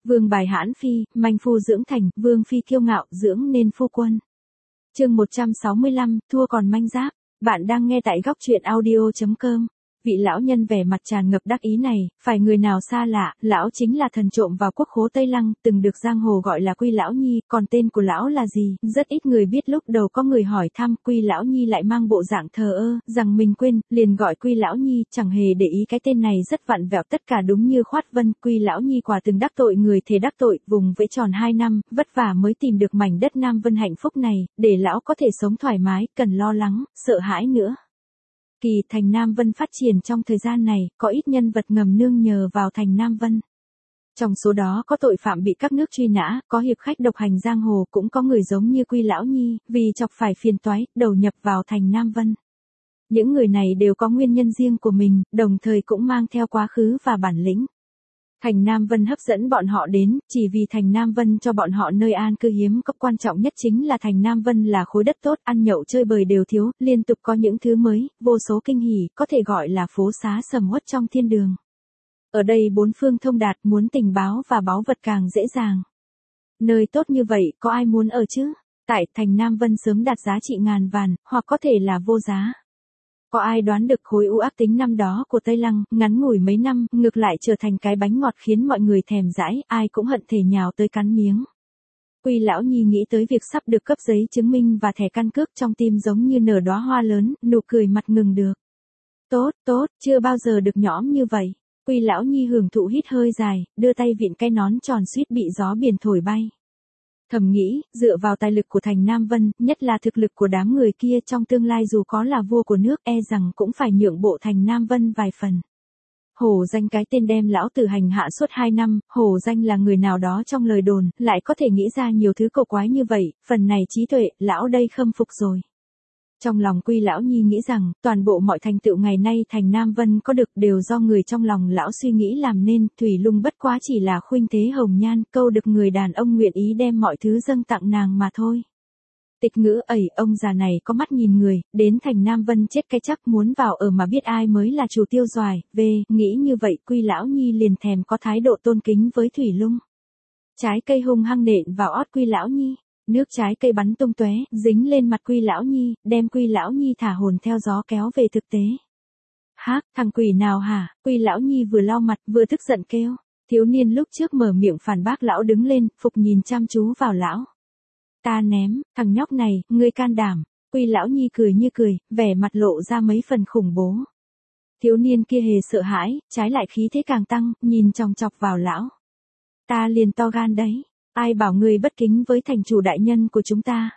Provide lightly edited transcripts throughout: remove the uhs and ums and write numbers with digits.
Vương bài hãn phi, manh phu dưỡng thành, vương phi kiêu ngạo, dưỡng nên phu quân. Chương 165, thua còn manh giáp. Bạn đang nghe tại góc truyện audio.com. Vị lão nhân vẻ mặt tràn ngập đắc ý này, phải người nào xa lạ, lão chính là thần trộm vào quốc khố Tây Lăng, từng được giang hồ gọi là Quy Lão Nhi, còn tên của lão là gì, rất ít người biết. Lúc đầu có người hỏi thăm, Quy Lão Nhi lại mang bộ dạng thờ ơ, rằng mình quên, liền gọi Quy Lão Nhi, chẳng hề để ý cái tên này rất vặn vẹo, tất cả đúng như khoát vân. Quy Lão Nhi quả từng đắc tội người thề đắc tội, vùng vẫy tròn 2 năm, vất vả mới tìm được mảnh đất Nam Vân hạnh phúc này, để lão có thể sống thoải mái, cần lo lắng, sợ hãi nữa. Kỳ thành Nam Vân phát triển trong thời gian này, có ít nhân vật ngầm nương nhờ vào thành Nam Vân. Trong số đó có tội phạm bị các nước truy nã, có hiệp khách độc hành giang hồ, cũng có người giống như Quy Lão Nhi, vì chọc phải phiền toái, đầu nhập vào thành Nam Vân. Những người này đều có nguyên nhân riêng của mình, đồng thời cũng mang theo quá khứ và bản lĩnh. Thành Nam Vân hấp dẫn bọn họ đến, chỉ vì thành Nam Vân cho bọn họ nơi an cư hiếm có. Quan trọng nhất chính là thành Nam Vân là khối đất tốt, ăn nhậu chơi bời đều thiếu, liên tục có những thứ mới, vô số kinh hỉ, có thể gọi là phố xá sầm uất trong thiên đường. Ở đây bốn phương thông đạt, muốn tình báo và báu vật càng dễ dàng. Nơi tốt như vậy, có ai muốn ở chứ? Tại thành Nam Vân sớm đạt giá trị ngàn vạn, hoặc có thể là vô giá. Có ai đoán được khối u ác tính năm đó của Tây Lăng, ngắn ngủi mấy năm, ngược lại trở thành cái bánh ngọt khiến mọi người thèm dãi, ai cũng hận thể nhào tới cắn miếng. Quy Lão Nhi nghĩ tới việc sắp được cấp giấy chứng minh và thẻ căn cước, trong tim giống như nở đóa hoa lớn, nụ cười mặt ngừng được. Tốt, tốt, chưa bao giờ được nhõm như vậy. Quy Lão Nhi hưởng thụ hít hơi dài, đưa tay vịn cái nón tròn suýt bị gió biển thổi bay. Thầm nghĩ, dựa vào tài lực của thành Nam Vân, nhất là thực lực của đám người kia, trong tương lai dù có là vua của nước, e rằng cũng phải nhượng bộ thành Nam Vân vài phần. Hổ Danh cái tên đem lão tử hành hạ suốt 2 năm, Hổ Danh là người nào đó trong lời đồn, lại có thể nghĩ ra nhiều thứ cổ quái như vậy, phần này trí tuệ, lão đây khâm phục rồi. Trong lòng Quy Lão Nhi nghĩ rằng, toàn bộ mọi thành tựu ngày nay thành Nam Vân có được đều do người trong lòng lão suy nghĩ làm nên, Thủy Lung bất quá chỉ là khuynh thế hồng nhan, câu được người đàn ông nguyện ý đem mọi thứ dâng tặng nàng mà thôi. Tịch ngữ ẩy, ông già này có mắt nhìn người, đến thành Nam Vân chết cái chắc, muốn vào ở mà biết ai mới là chủ Tiêu Doài. Nghĩ như vậy, Quy Lão Nhi liền thèm có thái độ tôn kính với Thủy Lung. Trái cây hung hăng nện vào ót Quy Lão Nhi. Nước trái cây bắn tung tóe, dính lên mặt Quy Lão Nhi, đem Quy Lão Nhi thả hồn theo gió kéo về thực tế. Hác, thằng quỷ nào hả? Quy Lão Nhi vừa lau mặt, vừa tức giận kêu. Thiếu niên lúc trước mở miệng phản bác lão đứng lên, phục nhìn chăm chú vào lão. Ta ném, thằng nhóc này, ngươi can đảm. Quy Lão Nhi cười như cười, vẻ mặt lộ ra mấy phần khủng bố. Thiếu niên kia hề sợ hãi, trái lại khí thế càng tăng, nhìn chòng chọc vào lão. Ta liền to gan đấy. Ai bảo ngươi bất kính với thành chủ đại nhân của chúng ta?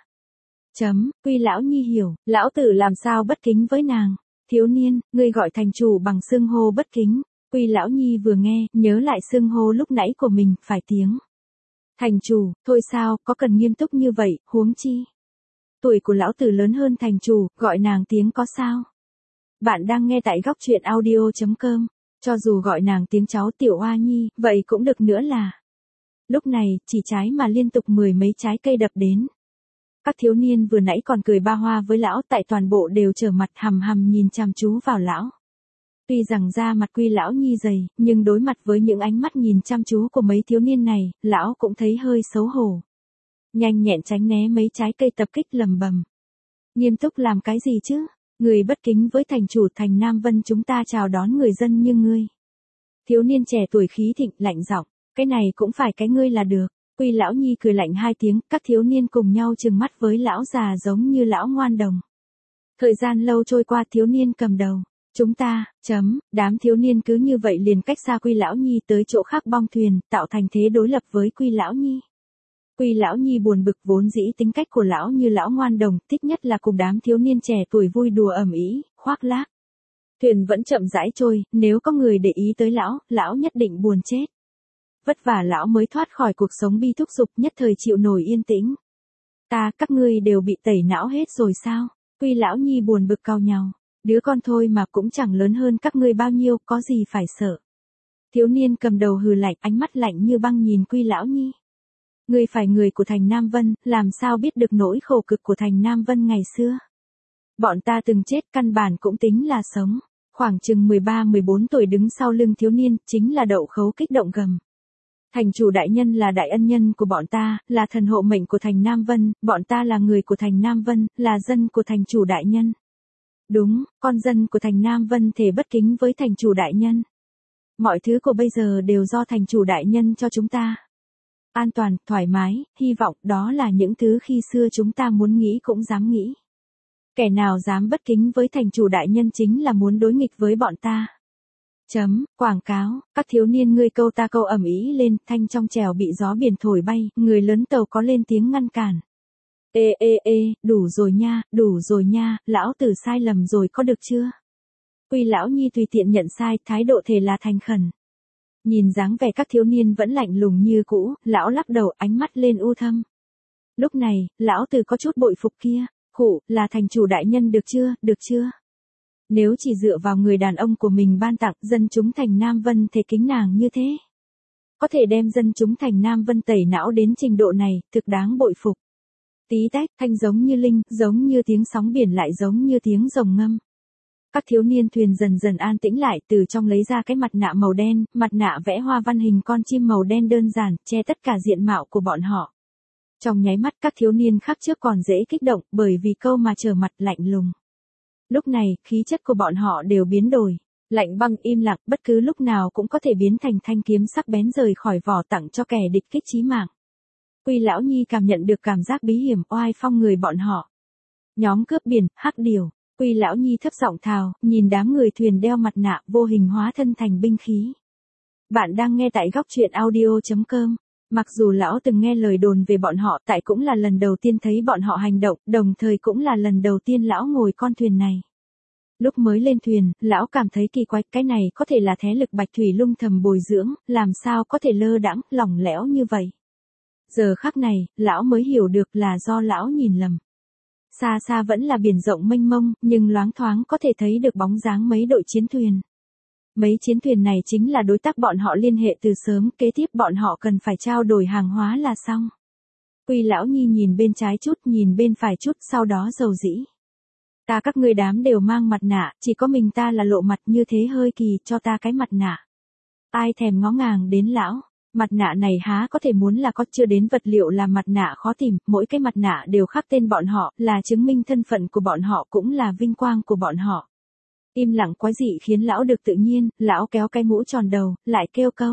Quy Lão Nhi hiểu, lão tử làm sao bất kính với nàng? Thiếu niên, ngươi gọi thành chủ bằng xưng hô bất kính. Quy Lão Nhi vừa nghe, nhớ lại xưng hô lúc nãy của mình, phải tiếng. Thành chủ, thôi sao, có cần nghiêm túc như vậy, huống chi. Tuổi của lão tử lớn hơn thành chủ, gọi nàng tiếng có sao? Bạn đang nghe tại góc truyện audio.com, cho dù gọi nàng tiếng cháu Tiểu Oa Nhi, vậy cũng được nữa là. Lúc này, chỉ trái mà liên tục 10 mấy trái cây đập đến. Các thiếu niên vừa nãy còn cười ba hoa với lão, tại toàn bộ đều trở mặt hằm hằm nhìn chăm chú vào lão. Tuy rằng da mặt Quy Lão Nhi dày, nhưng đối mặt với những ánh mắt nhìn chăm chú của mấy thiếu niên này, lão cũng thấy hơi xấu hổ. Nhanh nhẹn tránh né mấy trái cây tập kích lầm bầm. Nghiêm túc làm cái gì chứ? Người bất kính với thành chủ thành Nam Vân chúng ta chào đón người dân như ngươi. Thiếu niên trẻ tuổi khí thịnh lạnh giọng. Cái này cũng phải cái ngươi là được. Quy Lão Nhi cười lạnh 2 tiếng, các thiếu niên cùng nhau trừng mắt với lão già giống như lão ngoan đồng. Thời gian lâu trôi qua, thiếu niên cầm đầu. Chúng ta, đám thiếu niên cứ như vậy liền cách xa Quy Lão Nhi tới chỗ khác bong thuyền, tạo thành thế đối lập với Quy Lão Nhi. Quy Lão Nhi buồn bực, vốn dĩ tính cách của lão như lão ngoan đồng, thích nhất là cùng đám thiếu niên trẻ tuổi vui đùa ầm ĩ, khoác lác. Thuyền vẫn chậm rãi trôi, nếu có người để ý tới lão nhất định buồn chết. Vất vả lão mới thoát khỏi cuộc sống bi thúc dục, nhất thời chịu nổi yên tĩnh. Các ngươi đều bị tẩy não hết rồi sao? Quy Lão Nhi buồn bực cau nhàu. Đứa con thôi mà cũng chẳng lớn hơn các ngươi bao nhiêu, có gì phải sợ. Thiếu niên cầm đầu hừ lạnh, ánh mắt lạnh như băng nhìn Quy Lão Nhi. Ngươi phải người của thành Nam Vân, làm sao biết được nỗi khổ cực của thành Nam Vân ngày xưa? Bọn ta từng chết, căn bản cũng tính là sống. Khoảng chừng 13-14 tuổi đứng sau lưng thiếu niên, chính là Đậu Khấu kích động gầm. Thành chủ đại nhân là đại ân nhân của bọn ta, là thần hộ mệnh của thành Nam Vân, bọn ta là người của thành Nam Vân, là dân của thành chủ đại nhân. Đúng, con dân của thành Nam Vân thể bất kính với thành chủ đại nhân. Mọi thứ của bây giờ đều do thành chủ đại nhân cho chúng ta. An toàn, thoải mái, hy vọng, đó là những thứ khi xưa chúng ta muốn nghĩ cũng dám nghĩ. Kẻ nào dám bất kính với thành chủ đại nhân chính là muốn đối nghịch với bọn ta. Quảng cáo, các thiếu niên ngươi câu ta câu ầm ĩ lên, thanh trong chèo bị gió biển thổi bay, người lớn tàu có lên tiếng ngăn cản. Ê, đủ rồi nha, lão tử sai lầm rồi có được chưa? Quy lão nhi tùy tiện nhận sai, thái độ thể là thành khẩn. Nhìn dáng vẻ các thiếu niên vẫn lạnh lùng như cũ, lão lắc đầu ánh mắt lên u thâm. Lúc này, lão tử có chút bội phục kia, khụ, là thành chủ đại nhân được chưa? Nếu chỉ dựa vào người đàn ông của mình ban tặng dân chúng thành Nam Vân thể kính nàng như thế. Có thể đem dân chúng thành Nam Vân tẩy não đến trình độ này, thực đáng bội phục. Tí tách, thanh giống như linh, giống như tiếng sóng biển lại giống như tiếng rồng ngâm. Các thiếu niên thuyền dần dần an tĩnh lại, từ trong lấy ra cái mặt nạ màu đen, mặt nạ vẽ hoa văn hình con chim màu đen đơn giản, che tất cả diện mạo của bọn họ. Trong nháy mắt các thiếu niên khác trước còn dễ kích động, bởi vì câu mà trở mặt lạnh lùng. Lúc này, khí chất của bọn họ đều biến đổi. Lạnh băng im lặng, bất cứ lúc nào cũng có thể biến thành thanh kiếm sắc bén rời khỏi vỏ tặng cho kẻ địch kích chí mạng. Quy lão nhi cảm nhận được cảm giác bí hiểm oai phong người bọn họ. Nhóm cướp biển, hắc điều. Quy lão nhi thấp giọng thào, nhìn đám người thuyền đeo mặt nạ vô hình hóa thân thành binh khí. Bạn đang nghe tại góc truyện audio.com. Mặc dù lão từng nghe lời đồn về bọn họ, tại cũng là lần đầu tiên thấy bọn họ hành động, đồng thời cũng là lần đầu tiên lão ngồi con thuyền này. Lúc mới lên thuyền, lão cảm thấy kỳ quái, cái này có thể là thế lực Bạch Thủy Lung thầm bồi dưỡng, làm sao có thể lơ đãng, lỏng lẻo như vậy. Giờ khắc này, lão mới hiểu được là do lão nhìn lầm. Xa xa vẫn là biển rộng mênh mông, nhưng loáng thoáng có thể thấy được bóng dáng mấy đội chiến thuyền. Mấy chiến thuyền này chính là đối tác bọn họ liên hệ từ sớm, kế tiếp bọn họ cần phải trao đổi hàng hóa là xong. Quy lão nhi nhìn bên trái chút, nhìn bên phải chút, sau đó dầu dĩ. Ta các ngươi đám đều mang mặt nạ, chỉ có mình ta là lộ mặt, như thế hơi kỳ, cho ta cái mặt nạ. Ai thèm ngó ngàng đến lão, mặt nạ này há có thể muốn là có, chưa đến vật liệu làm mặt nạ khó tìm, mỗi cái mặt nạ đều khắc tên bọn họ, là chứng minh thân phận của bọn họ, cũng là vinh quang của bọn họ. Im lặng quái dị khiến lão được tự nhiên, lão kéo cái mũ tròn đầu, lại kêu câu.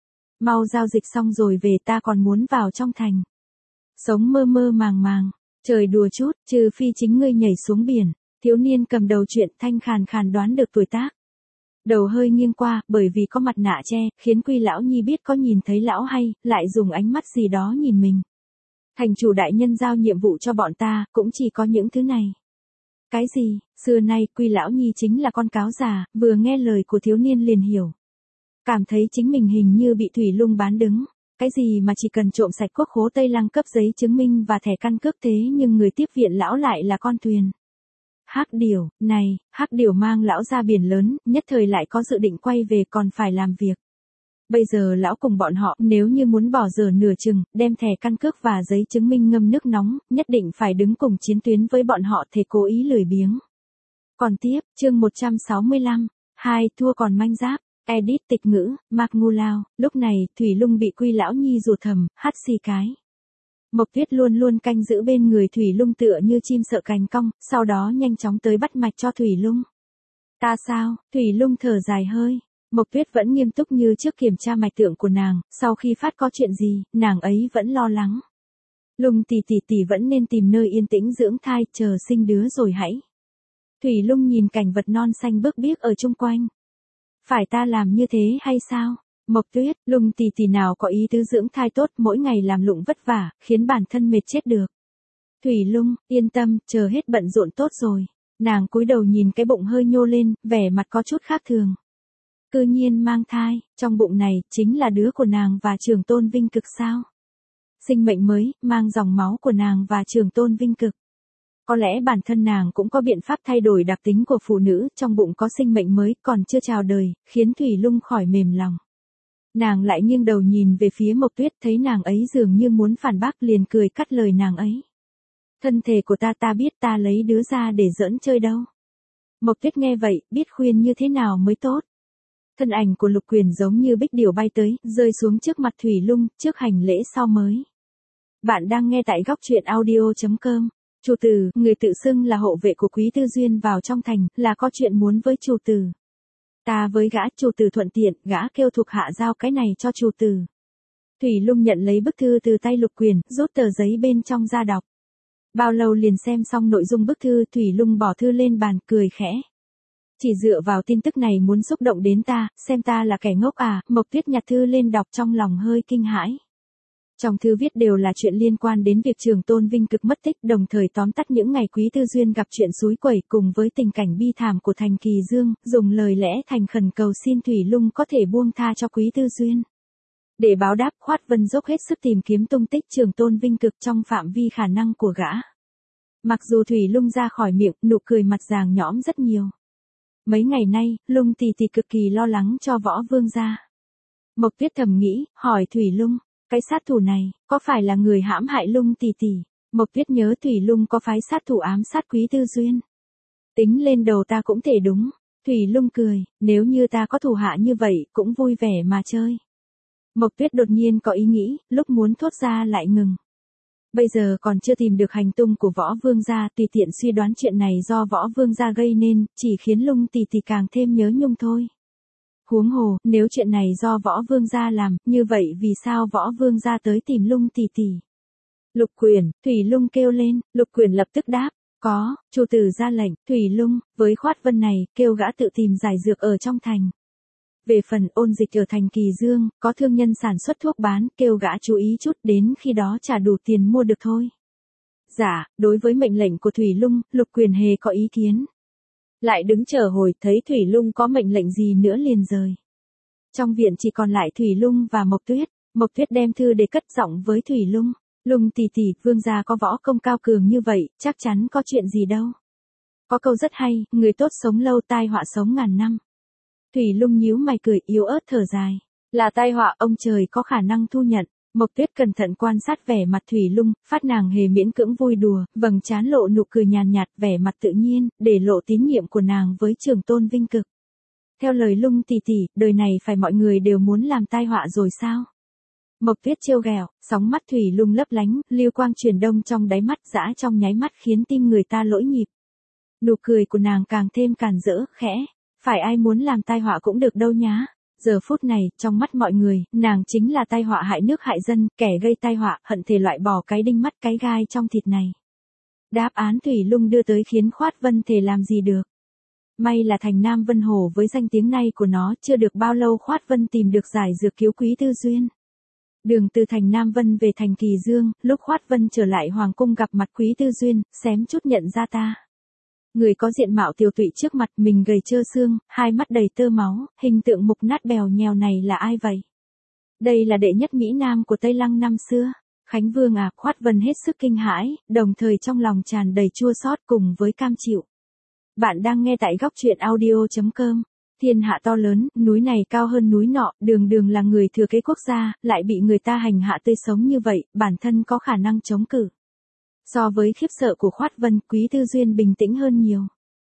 Mau giao dịch xong rồi về, ta còn muốn vào trong thành. Sống mơ mơ màng màng, trời đùa chút, trừ phi chính ngươi nhảy xuống biển. Thiếu niên cầm đầu chuyện thanh khàn khàn đoán được tuổi tác. Đầu hơi nghiêng qua, bởi vì có mặt nạ che, khiến Quy lão nhi biết có nhìn thấy lão hay, lại dùng ánh mắt gì đó nhìn mình. Thành chủ đại nhân giao nhiệm vụ cho bọn ta, cũng chỉ có những thứ này. Cái gì? Xưa nay, Quy lão nhi chính là con cáo già, vừa nghe lời của thiếu niên liền hiểu. Cảm thấy chính mình hình như bị Thủy Lung bán đứng. Cái gì mà chỉ cần trộm sạch quốc khố Tây Lăng cấp giấy chứng minh và thẻ căn cước, thế nhưng người tiếp viện lão lại là con thuyền. Hắc điều, này, hắc điều mang lão ra biển lớn, nhất thời lại có dự định quay về còn phải làm việc. Bây giờ lão cùng bọn họ, nếu như muốn bỏ giờ nửa chừng, đem thẻ căn cước và giấy chứng minh ngâm nước nóng, nhất định phải đứng cùng chiến tuyến với bọn họ, thể cố ý lười biếng. Còn tiếp, chương 165, 2 thua còn manh giáp. Edit tịch ngữ, Mạc Ngu Lao. Lúc này, Thủy Lung bị Quy lão nhi rụt thầm, hắt xì cái. Mộc Tuyết luôn luôn canh giữ bên người Thủy Lung tựa như chim sợ cành cong, sau đó nhanh chóng tới bắt mạch cho Thủy Lung. Ta sao? Thủy Lung thở dài hơi. Mộc Tuyết vẫn nghiêm túc như trước kiểm tra mạch tượng của nàng, sau khi phát có chuyện gì, nàng ấy vẫn lo lắng. Lung tỷ vẫn nên tìm nơi yên tĩnh dưỡng thai, chờ sinh đứa rồi hãy. Thủy Lung nhìn cảnh vật non xanh bước biếc ở chung quanh. Phải ta làm như thế hay sao? Mộc Tuyết, Lung tỷ nào có ý tứ dưỡng thai tốt, mỗi ngày làm lụng vất vả, khiến bản thân mệt chết được. Thủy Lung, yên tâm, chờ hết bận rộn tốt rồi. Nàng cúi đầu nhìn cái bụng hơi nhô lên, vẻ mặt có chút khác thường. Cư nhiên mang thai, trong bụng này, chính là đứa của nàng và Trường Tôn Vinh Cực sao? Sinh mệnh mới, mang dòng máu của nàng và Trường Tôn Vinh Cực. Có lẽ bản thân nàng cũng có biện pháp thay đổi đặc tính của phụ nữ, trong bụng có sinh mệnh mới, còn chưa chào đời, khiến Thủy Lung khỏi mềm lòng. Nàng lại nghiêng đầu nhìn về phía Mộc Tuyết, thấy nàng ấy dường như muốn phản bác, liền cười cắt lời nàng ấy. Thân thể của ta biết, ta lấy đứa ra để giỡn chơi đâu. Mộc Tuyết nghe vậy, biết khuyên như thế nào mới tốt. Thân ảnh của Lục Quyền giống như bích điểu bay tới, rơi xuống trước mặt Thủy Lung, trước hành lễ sau mới. Bạn đang nghe tại góc truyện audio.com. Chủ tử, người tự xưng là hộ vệ của Quý Tư Duyên vào trong thành, là có chuyện muốn với chủ tử. Ta với gã, chủ tử thuận tiện, gã kêu thuộc hạ giao cái này cho chủ tử. Thủy Lung nhận lấy bức thư từ tay Lục Quyền, rút tờ giấy bên trong ra đọc. Bao lâu liền xem xong nội dung bức thư, Thủy Lung bỏ thư lên bàn, cười khẽ. Chỉ dựa vào tin tức này muốn xúc động đến ta, xem ta là kẻ ngốc à, Mộc Tuyết nhặt thư lên đọc trong lòng hơi kinh hãi. Trong thư viết đều là chuyện liên quan đến việc Trường Tôn Vinh Cực mất tích, đồng thời tóm tắt những ngày Quý Tư Duyên gặp chuyện xúi quẩy cùng với tình cảnh bi thảm của Thành Kỳ Dương, dùng lời lẽ thành khẩn cầu xin Thủy Lung có thể buông tha cho Quý Tư Duyên. Để báo đáp, Khoát Vân dốc hết sức tìm kiếm tung tích Trường Tôn Vinh Cực trong phạm vi khả năng của gã. Mặc dù Thủy Lung ra khỏi miệng, nụ cười mặt ràng nhõm rất nhiều. Mấy ngày nay, Lung tỷ tỷ cực kỳ lo lắng cho Võ Vương gia. Mộc Tuyết thầm nghĩ, hỏi Thủy Lung, cái sát thủ này, có phải là người hãm hại Lung tỷ tỷ? Mộc Tuyết nhớ Thủy Lung có phái sát thủ ám sát Quý Tư Duyên. Tính lên đầu ta cũng thể đúng. Thủy Lung cười, nếu như ta có thủ hạ như vậy, cũng vui vẻ mà chơi. Mộc Tuyết đột nhiên có ý nghĩ, lúc muốn thốt ra lại ngừng. Bây giờ còn chưa tìm được hành tung của Võ Vương gia, tùy tiện suy đoán chuyện này do Võ Vương gia gây nên, chỉ khiến Lung tỷ tỷ càng thêm nhớ nhung thôi. Huống hồ, nếu chuyện này do Võ Vương gia làm, như vậy vì sao Võ Vương gia tới tìm Lung tỷ tỷ? Lục Quyền, Thủy Lung kêu lên, Lục Quyền lập tức đáp, có, chủ tử ra lệnh, Thủy Lung, với Khoát Vân này, kêu gã tự tìm giải dược ở trong thành. Về phần ôn dịch ở thành Kỳ Dương, có thương nhân sản xuất thuốc bán, kêu gã chú ý chút, đến khi đó trả đủ tiền mua được thôi. Dạ, đối với mệnh lệnh của Thủy Lung, Lục Quyền hề có ý kiến. Lại đứng chờ hồi, thấy Thủy Lung có mệnh lệnh gì nữa liền rời. Trong viện chỉ còn lại Thủy Lung và Mộc Tuyết. Mộc Tuyết đem thư để cất giọng với Thủy Lung. Lung tỷ tỷ, vương gia có võ công cao cường như vậy, chắc chắn có chuyện gì đâu. Có câu rất hay, người tốt sống lâu, tai họa sống ngàn năm. Thủy Lung nhíu mày cười, yếu ớt thở dài. Là tai họa, ông trời có khả năng thu nhận. Mộc Tuyết cẩn thận quan sát vẻ mặt Thủy Lung, phát nàng hề miễn cưỡng vui đùa, vầng trán lộ nụ cười nhàn nhạt, vẻ mặt tự nhiên, để lộ tín nhiệm của nàng với Trường Tôn Vinh Cực. Theo lời Lung tỷ tỷ, đời này phải mọi người đều muốn làm tai họa rồi sao? Mộc Tuyết trêu ghẹo, sóng mắt Thủy Lung lấp lánh, lưu quang truyền đông trong đáy mắt, dã trong nháy mắt khiến tim người ta lỗi nhịp. Nụ cười của nàng càng thêm càn rỡ, khẽ, phải ai muốn làm tai họa cũng được đâu nhá. Giờ phút này, trong mắt mọi người, nàng chính là tai họa hại nước hại dân, kẻ gây tai họa, hận thể loại bỏ cái đinh mắt cái gai trong thịt này. Đáp án Thủy Lung đưa tới khiến Khoát Vân thể làm gì được. May là thành Nam Vân Hồ với danh tiếng này của nó, chưa được bao lâu Khoát Vân tìm được giải dược cứu Quý Tư Duyên. Đường từ thành Nam Vân về thành Kỳ Dương, lúc Khoát Vân trở lại Hoàng cung gặp mặt Quý Tư Duyên, xém chút nhận ra ta. Người có diện mạo tiều tụy trước mặt mình gầy trơ xương, hai mắt đầy tơ máu, hình tượng mục nát bèo nhèo này là ai vậy? Đây là đệ nhất Mỹ Nam của Tây Lăng năm xưa. Khánh Vương à, Khoát Vân hết sức kinh hãi, đồng thời trong lòng tràn đầy chua xót cùng với cam chịu. Bạn đang nghe tại góc truyện audio.com. Thiên hạ to lớn, núi này cao hơn núi nọ, đường đường là người thừa kế quốc gia, lại bị người ta hành hạ tươi sống như vậy, bản thân có khả năng chống cự. So với khiếp sợ của Khoát Vân, Quý Tư Duyên bình tĩnh hơn nhiều.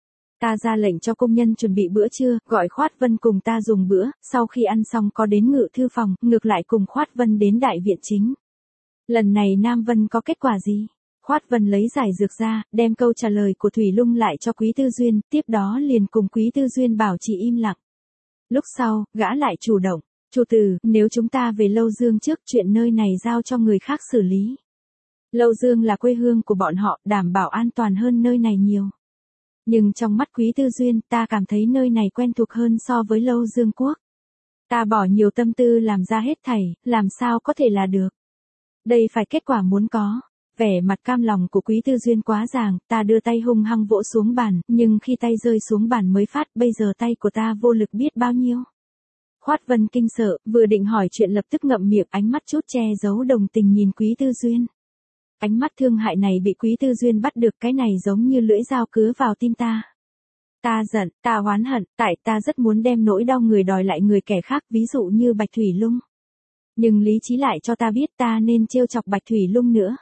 Ta ra lệnh cho công nhân chuẩn bị bữa trưa, gọi Khoát Vân cùng ta dùng bữa, sau khi ăn xong có đến ngự thư phòng, ngược lại cùng Khoát Vân đến đại viện chính. Lần này Nam Vân có kết quả gì? Khoát Vân lấy giải dược ra, đem câu trả lời của Thủy Lung lại cho Quý Tư Duyên, tiếp đó liền cùng Quý Tư Duyên bảo trì im lặng. Lúc sau, gã lại chủ động, chủ tử, nếu chúng ta về Lâu Dương trước, chuyện nơi này giao cho người khác xử lý. Lâu Dương là quê hương của bọn họ, đảm bảo an toàn hơn nơi này nhiều. Nhưng trong mắt Quý Tư Duyên, ta cảm thấy nơi này quen thuộc hơn so với Lâu Dương quốc. Ta bỏ nhiều tâm tư làm ra hết thảy, làm sao có thể là được. Đây phải kết quả muốn có. Vẻ mặt cam lòng của Quý Tư Duyên quá ràng, ta đưa tay hung hăng vỗ xuống bàn, nhưng khi tay rơi xuống bàn mới phát, bây giờ tay của ta vô lực biết bao nhiêu. Khoát Vân kinh sợ, vừa định hỏi chuyện lập tức ngậm miệng, ánh mắt chút che giấu đồng tình nhìn Quý Tư Duyên. Ánh mắt thương hại này bị Quý Tư Duyên bắt được, cái này giống như lưỡi dao cứa vào tim ta. Ta giận, ta oán hận, tại ta rất muốn đem nỗi đau người đòi lại người kẻ khác, ví dụ như Bạch Thủy Lung. Nhưng lý trí lại cho ta biết ta nên trêu chọc Bạch Thủy Lung nữa.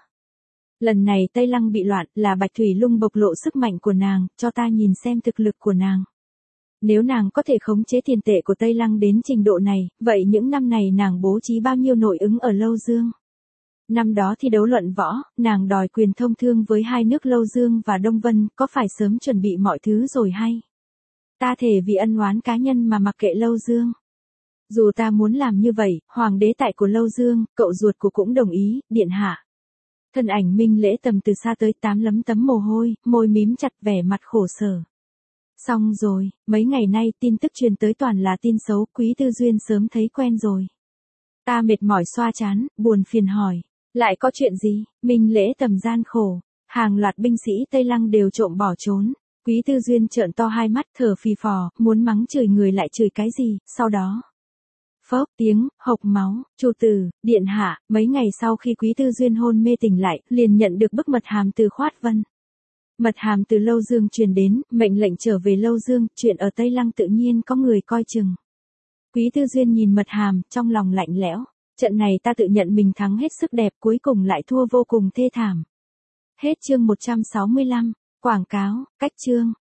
Lần này Tây Lăng bị loạn, là Bạch Thủy Lung bộc lộ sức mạnh của nàng, cho ta nhìn xem thực lực của nàng. Nếu nàng có thể khống chế tiền tệ của Tây Lăng đến trình độ này, vậy những năm này nàng bố trí bao nhiêu nội ứng ở Lâu Dương? Năm đó thi đấu luận võ, nàng đòi quyền thông thương với hai nước Lâu Dương và Đông Vân, có phải sớm chuẩn bị mọi thứ rồi hay? Ta thề vì ân oán cá nhân mà mặc kệ Lâu Dương. Dù ta muốn làm như vậy, hoàng đế tại của Lâu Dương, cậu ruột của cũng đồng ý, điện hạ. Thân ảnh Minh Lễ Tầm từ xa tới tám lấm tấm mồ hôi, môi mím chặt vẻ mặt khổ sở. Xong rồi, mấy ngày nay tin tức truyền tới toàn là tin xấu, Quý Tư Duyên sớm thấy quen rồi. Ta mệt mỏi xoa trán, buồn phiền hỏi. Lại có chuyện gì? Minh Lễ Tầm gian khổ. Hàng loạt binh sĩ Tây Lăng đều trộm bỏ trốn. Quý Tư Duyên trợn to hai mắt thở phì phò, muốn mắng chửi người lại chửi cái gì, sau đó. Phốc tiếng, hộc máu, chủ tử, điện hạ, mấy ngày sau khi Quý Tư Duyên hôn mê tỉnh lại, liền nhận được bức mật hàm từ Khoát Vân. Mật hàm từ Lâu Dương truyền đến, mệnh lệnh trở về Lâu Dương, chuyện ở Tây Lăng tự nhiên có người coi chừng. Quý Tư Duyên nhìn mật hàm, trong lòng lạnh lẽo. Trận này ta tự nhận mình thắng hết sức đẹp, cuối cùng lại thua vô cùng thê thảm. Hết chương 165, quảng cáo, cách chương.